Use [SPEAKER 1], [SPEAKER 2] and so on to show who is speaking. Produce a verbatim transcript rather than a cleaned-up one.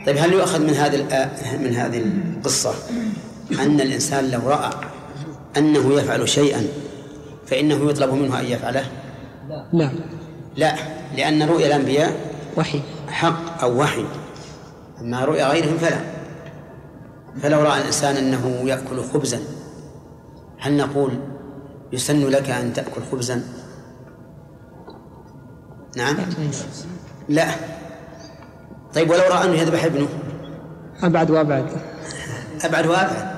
[SPEAKER 1] طيب هل يؤخذ من هذه من هذه القصة أن الإنسان لو رأى أنه يفعل شيئا فإنه يطلب منه أن يفعله؟
[SPEAKER 2] لا
[SPEAKER 1] لا، لأن رؤيا الأنبياء
[SPEAKER 2] وحي
[SPEAKER 1] حق أو وحي، أما رؤيا غيرهم فلا. فلو رأى الإنسان أنه يأكل خبزا هل نقول يسن لك أن تأكل خبزا؟ نعم لا. طيب ولو رأى أنه يذبح ابنه؟
[SPEAKER 2] أبعد وأبعد
[SPEAKER 1] أبعد وأبعد.